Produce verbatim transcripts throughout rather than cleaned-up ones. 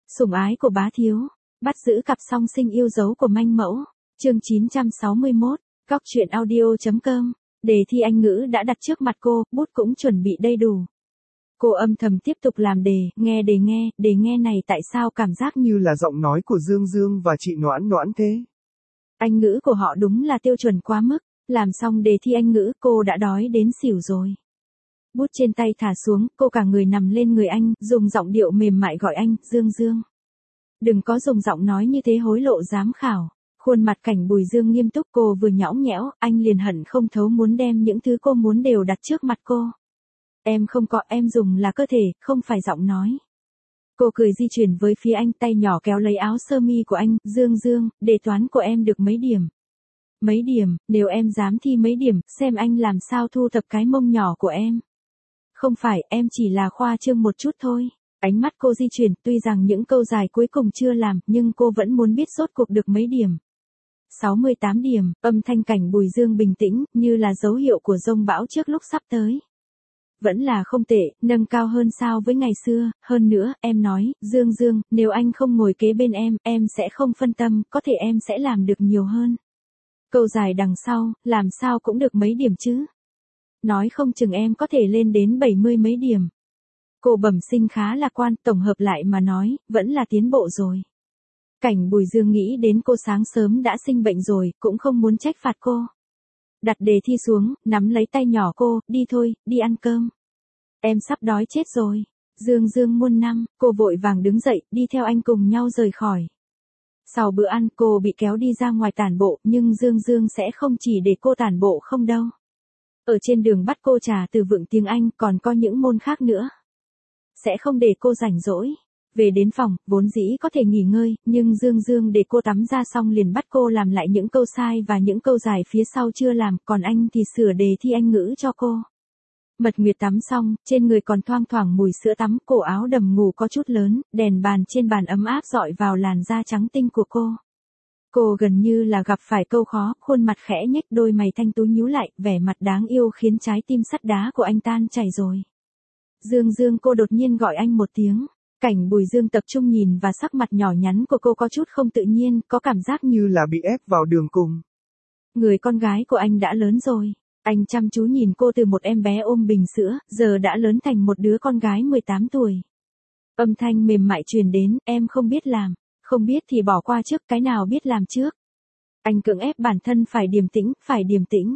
Sủng ái của bá thiếu, bắt giữ cặp song sinh yêu dấu của manh mẫu. Chương chín trăm sáu mươi mốt, Góc truyện audio.com. Đề thi Anh ngữ đã đặt trước mặt cô, bút cũng chuẩn bị đầy đủ. Cô âm thầm tiếp tục làm đề, nghe đề nghe, đề nghe này tại sao cảm giác như là giọng nói của Dương Dương và chị Noãn Noãn thế. Anh ngữ của họ đúng là tiêu chuẩn quá mức, làm xong đề thi Anh ngữ cô đã đói đến xỉu rồi. Bút trên tay thả xuống, cô cả người nằm lên người anh, dùng giọng điệu mềm mại gọi anh, Dương Dương. Đừng có dùng giọng nói như thế hối lộ giám khảo. Khuôn mặt Cảnh Bùi Dương nghiêm túc, cô vừa nhõng nhẽo, anh liền hận không thấu muốn đem những thứ cô muốn đều đặt trước mặt cô. Em không có, em dùng là cơ thể, không phải giọng nói. Cô cười di chuyển với phía anh, tay nhỏ kéo lấy áo sơ mi của anh, Dương Dương, đề toán của em được mấy điểm? Mấy điểm, nếu em dám thi mấy điểm, xem anh làm sao thu thập cái mông nhỏ của em. Không phải, em chỉ là khoa trương một chút thôi. Ánh mắt cô di chuyển, tuy rằng những câu dài cuối cùng chưa làm, nhưng cô vẫn muốn biết rốt cuộc được mấy điểm. sáu mươi tám điểm, âm thanh Cảnh Bùi Dương bình tĩnh, như là dấu hiệu của dông bão trước lúc sắp tới. Vẫn là không tệ, nâng cao hơn sao với ngày xưa, hơn nữa, em nói, Dương Dương, nếu anh không ngồi kế bên em, em sẽ không phân tâm, có thể em sẽ làm được nhiều hơn. Câu dài đằng sau, làm sao cũng được mấy điểm chứ. Nói không chừng em có thể lên đến bảy mươi mấy điểm. Cô bẩm sinh khá lạc quan, tổng hợp lại mà nói, vẫn là tiến bộ rồi. Cảnh Bùi Dương nghĩ đến cô sáng sớm đã sinh bệnh rồi, cũng không muốn trách phạt cô. Đặt đề thi xuống, nắm lấy tay nhỏ cô, đi thôi, đi ăn cơm. Em sắp đói chết rồi. Dương Dương muôn năm, cô vội vàng đứng dậy, đi theo anh cùng nhau rời khỏi. Sau bữa ăn, cô bị kéo đi ra ngoài tản bộ, nhưng Dương Dương sẽ không chỉ để cô tản bộ không đâu. Ở trên đường bắt cô trà từ vựng tiếng Anh, còn có những môn khác nữa. Sẽ không để cô rảnh rỗi. Về đến phòng, vốn dĩ có thể nghỉ ngơi, nhưng Dương Dương để cô tắm ra xong liền bắt cô làm lại những câu sai và những câu dài phía sau chưa làm, còn anh thì sửa đề thi Anh ngữ cho cô. Mật Nguyệt tắm xong, trên người còn thoang thoảng mùi sữa tắm, cổ áo đầm ngủ có chút lớn, đèn bàn trên bàn ấm áp dọi vào làn da trắng tinh của cô. Cô gần như là gặp phải câu khó, khuôn mặt khẽ nhếch, đôi mày thanh tú nhíu lại, vẻ mặt đáng yêu khiến trái tim sắt đá của anh tan chảy rồi. Dương Dương, cô đột nhiên gọi anh một tiếng. Cảnh Bùi Dương tập trung nhìn và sắc mặt nhỏ nhắn của cô có chút không tự nhiên, có cảm giác như là bị ép vào đường cùng. Người con gái của anh đã lớn rồi. Anh chăm chú nhìn cô từ một em bé ôm bình sữa, giờ đã lớn thành một đứa con gái mười tám tuổi. Âm thanh mềm mại truyền đến, em không biết làm. Không biết thì bỏ qua trước, cái nào biết làm trước. Anh cưỡng ép bản thân phải điềm tĩnh, phải điềm tĩnh.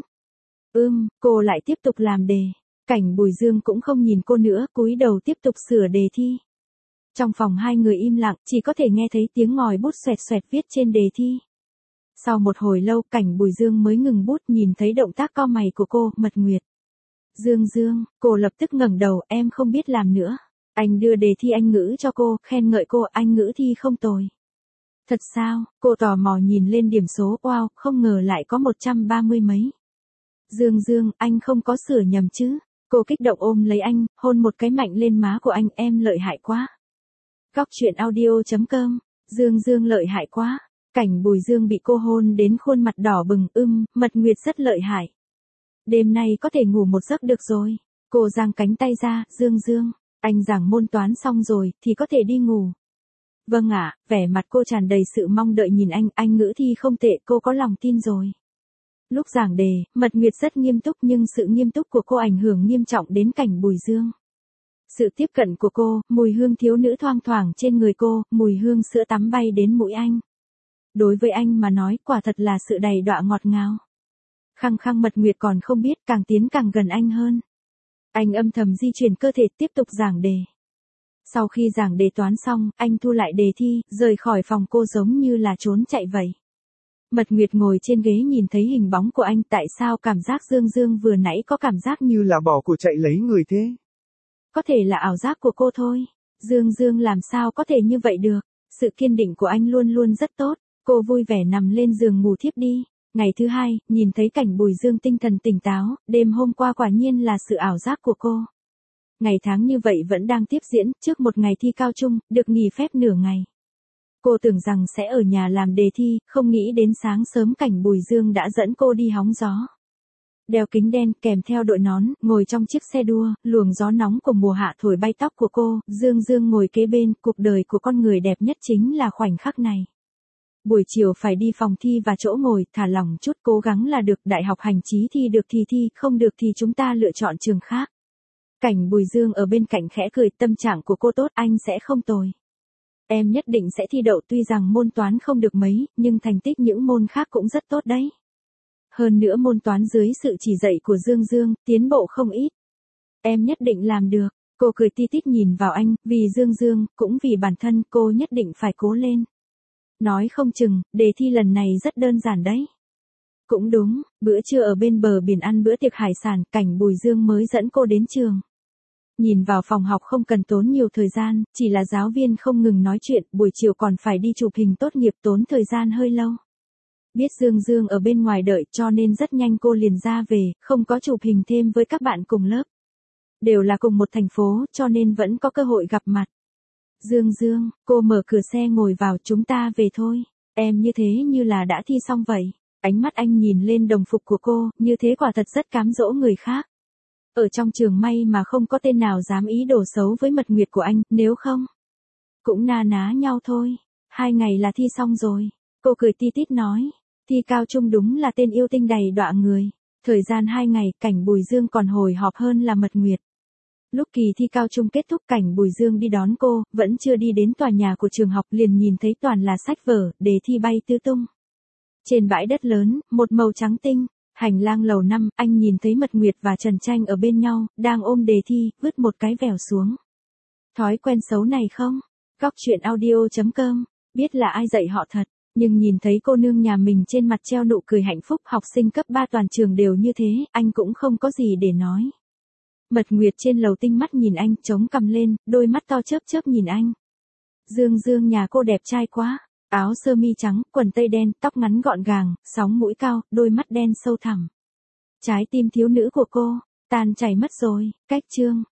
Ưm, cô lại tiếp tục làm đề. Cảnh Bùi Dương cũng không nhìn cô nữa, cúi đầu tiếp tục sửa đề thi. Trong phòng hai người im lặng, chỉ có thể nghe thấy tiếng ngòi bút xoẹt xoẹt viết trên đề thi. Sau một hồi lâu, Cảnh Bùi Dương mới ngừng bút, nhìn thấy động tác cau mày của cô, Mật Nguyệt. Dương Dương, cô lập tức ngẩng đầu, em không biết làm nữa. Anh đưa đề thi Anh ngữ cho cô, khen ngợi cô, Anh ngữ thi không tồi. Thật sao? Cô tò mò nhìn lên điểm số, wow, không ngờ lại có một trăm ba mươi mấy. Dương Dương, anh không có sửa nhầm chứ? Cô kích động ôm lấy anh, hôn một cái mạnh lên má của anh, em lợi hại quá. Góc truyện audio.com, Dương Dương lợi hại quá. Cảnh Bùi Dương bị cô hôn đến khuôn mặt đỏ bừng, ưm, Mật Nguyệt rất lợi hại. Đêm nay có thể ngủ một giấc được rồi. Cô giang cánh tay ra, Dương Dương, anh giảng môn toán xong rồi, thì có thể đi ngủ. Vâng ạ, vẻ mặt cô tràn đầy sự mong đợi nhìn anh, Anh ngữ thi không tệ, cô có lòng tin rồi. Lúc giảng đề, Mật Nguyệt rất nghiêm túc nhưng sự nghiêm túc của cô ảnh hưởng nghiêm trọng đến Cảnh Bùi Dương. Sự tiếp cận của cô, mùi hương thiếu nữ thoang thoảng trên người cô, mùi hương sữa tắm bay đến mũi anh. Đối với anh mà nói, quả thật là sự đầy đọa ngọt ngào. Khăng khăng Mật Nguyệt còn không biết, càng tiến càng gần anh hơn. Anh âm thầm di chuyển cơ thể tiếp tục giảng đề. Sau khi giảng đề toán xong, anh thu lại đề thi, rời khỏi phòng cô giống như là trốn chạy vậy. Mật Nguyệt ngồi trên ghế nhìn thấy hình bóng của anh, tại sao cảm giác Dương Dương vừa nãy có cảm giác như là bỏ cuộc chạy lấy người thế? Có thể là ảo giác của cô thôi. Dương Dương làm sao có thể như vậy được? Sự kiên định của anh luôn luôn rất tốt. Cô vui vẻ nằm lên giường ngủ thiếp đi. Ngày thứ hai, nhìn thấy Cảnh Bùi Dương tinh thần tỉnh táo, đêm hôm qua quả nhiên là sự ảo giác của cô. Ngày tháng như vậy vẫn đang tiếp diễn, trước một ngày thi cao trung, được nghỉ phép nửa ngày. Cô tưởng rằng sẽ ở nhà làm đề thi, không nghĩ đến sáng sớm Cảnh Bùi Dương đã dẫn cô đi hóng gió. đeo kính đen kèm theo đội nón, ngồi trong chiếc xe đua, luồng gió nóng của mùa hạ thổi bay tóc của cô, Dương Dương ngồi kế bên, cuộc đời của con người đẹp nhất chính là khoảnh khắc này. Buổi chiều phải đi phòng thi và chỗ ngồi, thả lỏng chút, cố gắng là được, đại học hành chí thi được thì thi, không được thì chúng ta lựa chọn trường khác. Cảnh Bùi Dương ở bên cạnh khẽ cười, tâm trạng của cô tốt, anh sẽ không tồi. Em nhất định sẽ thi đậu, tuy rằng môn toán không được mấy, nhưng thành tích những môn khác cũng rất tốt đấy. Hơn nữa môn toán dưới sự chỉ dạy của Dương Dương, tiến bộ không ít. Em nhất định làm được, cô cười ti tít nhìn vào anh, vì Dương Dương, cũng vì bản thân, cô nhất định phải cố lên. Nói không chừng, đề thi lần này rất đơn giản đấy. Cũng đúng, bữa trưa ở bên bờ biển ăn bữa tiệc hải sản, Cảnh Bùi Dương mới dẫn cô đến trường. Nhìn vào phòng học không cần tốn nhiều thời gian, chỉ là giáo viên không ngừng nói chuyện, buổi chiều còn phải đi chụp hình tốt nghiệp, tốn thời gian hơi lâu. Biết Dương Dương ở bên ngoài đợi cho nên rất nhanh cô liền ra về, không có chụp hình thêm với các bạn cùng lớp. Đều là cùng một thành phố, cho nên vẫn có cơ hội gặp mặt. Dương Dương, cô mở cửa xe ngồi vào, chúng ta về thôi. Em như thế như là đã thi xong vậy. Ánh mắt anh nhìn lên đồng phục của cô, như thế quả thật rất cám dỗ người khác. Ở trong trường may mà không có tên nào dám ý đồ xấu với mật nguyệt của anh, nếu không, cũng na ná nhau thôi. Hai ngày là thi xong rồi. Cô cười ti tít nói, thi cao trung đúng là tên yêu tinh đầy đọa người. Thời gian hai ngày, Cảnh Bùi Dương còn hồi hộp hơn là mật nguyệt. Lúc kỳ thi cao trung kết thúc, Cảnh Bùi Dương đi đón cô, vẫn chưa đi đến tòa nhà của trường học liền nhìn thấy toàn là sách vở, đề thi bay tứ tung. Trên bãi đất lớn, một màu trắng tinh, hành lang lầu năm, anh nhìn thấy Mật Nguyệt và Trần Tranh ở bên nhau, đang ôm đề thi, vứt một cái vèo xuống. Thói quen xấu này không? Góc truyện audio chấm com, biết là ai dạy họ thật, nhưng nhìn thấy cô nương nhà mình trên mặt treo nụ cười hạnh phúc, học sinh cấp ba toàn trường đều như thế, anh cũng không có gì để nói. Mật Nguyệt trên lầu tinh mắt nhìn anh, chống cằm lên, đôi mắt to chớp chớp nhìn anh. Dương Dương nhà cô đẹp trai quá, áo sơ mi trắng, quần tây đen, tóc ngắn gọn gàng, sóng mũi cao, đôi mắt đen sâu thẳm. Trái tim thiếu nữ của cô, tan chảy mất rồi, cách chương.